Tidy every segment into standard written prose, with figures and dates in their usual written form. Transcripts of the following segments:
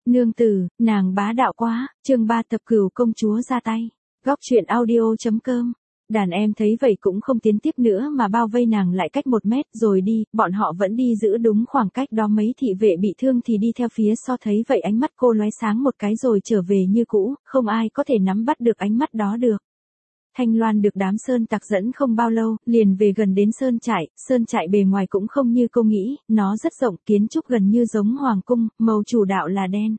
Nương tử, nàng bá đạo quá, chương 3 Thập Cửu công chúa ra tay. Góc truyện audio.com. Đàn em thấy vậy cũng không tiến tiếp nữa mà bao vây nàng lại cách 1 mét rồi đi, bọn họ vẫn đi giữ đúng khoảng cách đó, mấy thị vệ bị thương thì đi theo phía sau, thấy vậy ánh mắt cô lóe sáng một cái rồi trở về như cũ, không ai có thể nắm bắt được ánh mắt đó được. Thanh Loan được đám sơn tặc dẫn không bao lâu, liền về gần đến sơn trại bề ngoài cũng không như cô nghĩ, nó rất rộng, kiến trúc gần như giống hoàng cung, màu chủ đạo là đen,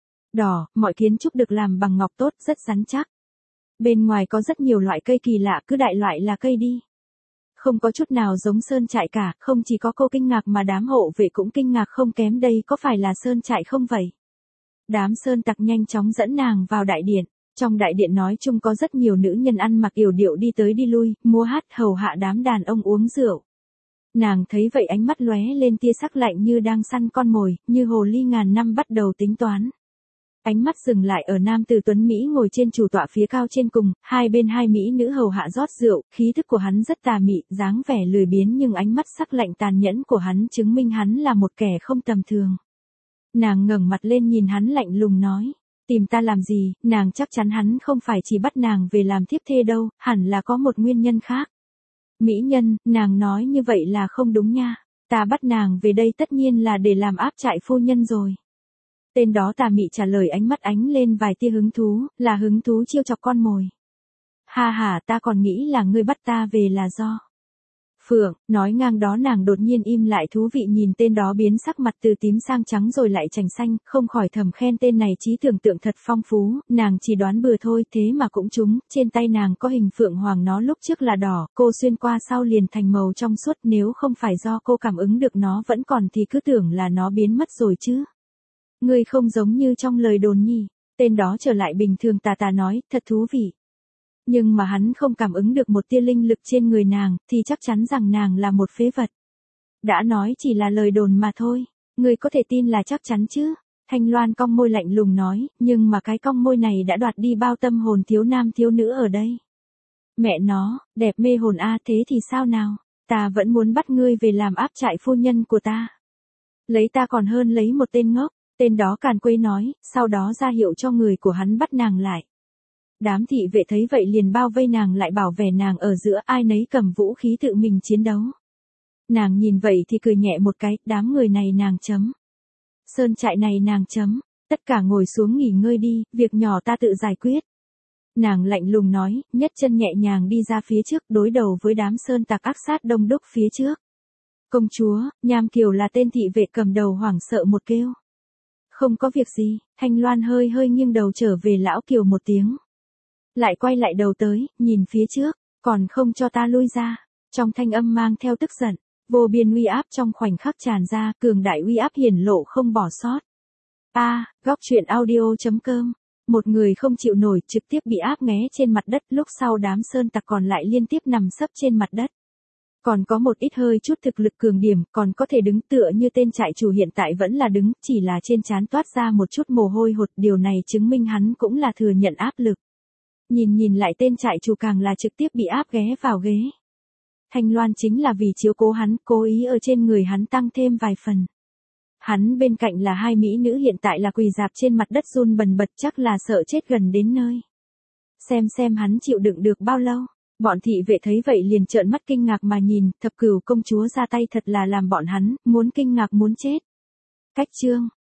đỏ, mọi kiến trúc được làm bằng ngọc tốt, rất rắn chắc. Bên ngoài có rất nhiều loại cây kỳ lạ, cứ đại loại là cây đi. Không có chút nào giống sơn trại cả, không chỉ có cô kinh ngạc mà đám hộ vệ cũng kinh ngạc không kém, đây có phải là sơn trại không vậy? Đám sơn tặc nhanh chóng dẫn nàng vào đại điện. Trong đại điện nói chung có rất nhiều nữ nhân ăn mặc yểu điệu đi tới đi lui, múa hát hầu hạ đám đàn ông uống rượu. Nàng thấy vậy ánh mắt lóe lên tia sắc lạnh như đang săn con mồi, như hồ ly ngàn năm bắt đầu tính toán. Ánh mắt dừng lại ở nam tử tuấn Mỹ ngồi trên chủ tọa phía cao trên cùng, hai bên hai mỹ nữ hầu hạ rót rượu, khí thức của hắn rất tà mị, dáng vẻ lười biếng nhưng ánh mắt sắc lạnh tàn nhẫn của hắn chứng minh hắn là một kẻ không tầm thường. Nàng ngẩng mặt lên nhìn hắn lạnh lùng nói. Tìm ta làm gì, nàng chắc chắn hắn không phải chỉ bắt nàng về làm thiếp thê đâu, hẳn là có một nguyên nhân khác. Mỹ nhân, nàng nói như vậy là không đúng nha, ta bắt nàng về đây tất nhiên là để làm áp trại phu nhân rồi. Tên đó tà mị trả lời, ánh mắt ánh lên vài tia hứng thú, là hứng thú chiêu chọc con mồi. Ha ha, ta còn nghĩ là ngươi bắt ta về là do. Phượng, nói ngang đó nàng đột nhiên im lại, thú vị nhìn tên đó biến sắc mặt từ tím sang trắng rồi lại chành xanh, không khỏi thầm khen tên này trí tưởng tượng thật phong phú, nàng chỉ đoán bừa thôi thế mà cũng trúng, trên tay nàng có hình phượng hoàng, nó lúc trước là đỏ, cô xuyên qua sau liền thành màu trong suốt, nếu không phải do cô cảm ứng được nó vẫn còn thì cứ tưởng là nó biến mất rồi chứ. Ngươi không giống như trong lời đồn nhỉ, tên đó trở lại bình thường tà tà nói, thật thú vị. Nhưng mà hắn không cảm ứng được một tia linh lực trên người nàng, thì chắc chắn rằng nàng là một phế vật. Đã nói chỉ là lời đồn mà thôi, người có thể tin là chắc chắn chứ. Thanh Loan cong môi lạnh lùng nói, nhưng mà cái cong môi này đã đoạt đi bao tâm hồn thiếu nam thiếu nữ ở đây. Mẹ nó, đẹp mê hồn a, thế thì sao nào, ta vẫn muốn bắt ngươi về làm áp trại phu nhân của ta. Lấy ta còn hơn lấy một tên ngốc, tên đó càn quấy nói, sau đó ra hiệu cho người của hắn bắt nàng lại. Đám thị vệ thấy vậy liền bao vây nàng lại, bảo vệ nàng ở giữa, ai nấy cầm vũ khí tự mình chiến đấu. Nàng nhìn vậy thì cười nhẹ một cái, đám người này nàng chấm. Sơn trại này nàng chấm, tất cả ngồi xuống nghỉ ngơi đi, việc nhỏ ta tự giải quyết. Nàng lạnh lùng nói, nhấc chân nhẹ nhàng đi ra phía trước, đối đầu với đám sơn tặc ác sát đông đúc phía trước. Công chúa, Nham Kiều là tên thị vệ cầm đầu hoảng sợ một kêu. Không có việc gì, Thanh Loan hơi hơi nghiêng đầu trở về lão Kiều một tiếng. Lại quay lại đầu tới, nhìn phía trước, còn không cho ta lui ra. Trong thanh âm mang theo tức giận, vô biên uy áp trong khoảnh khắc tràn ra, cường đại uy áp hiển lộ không bỏ sót. Góc truyện audio.com. Một người không chịu nổi trực tiếp bị áp nghé trên mặt đất, lúc sau đám sơn tặc còn lại liên tiếp nằm sấp trên mặt đất. Còn có một ít hơi chút thực lực cường điểm, còn có thể đứng tựa như tên trại chủ hiện tại vẫn là đứng, chỉ là trên trán toát ra một chút mồ hôi hột, điều này chứng minh hắn cũng là thừa nhận áp lực. Nhìn lại tên trại chủ càng là trực tiếp bị áp ghé vào ghế. Thanh Loan chính là vì chiếu cố hắn, cố ý ở trên người hắn tăng thêm vài phần. Hắn bên cạnh là hai mỹ nữ hiện tại là quỳ rạp trên mặt đất run bần bật, chắc là sợ chết gần đến nơi. Xem hắn chịu đựng được bao lâu. Bọn thị vệ thấy vậy liền trợn mắt kinh ngạc mà nhìn, Thập Cửu công chúa ra tay thật là làm bọn hắn muốn kinh ngạc muốn chết. Cách chương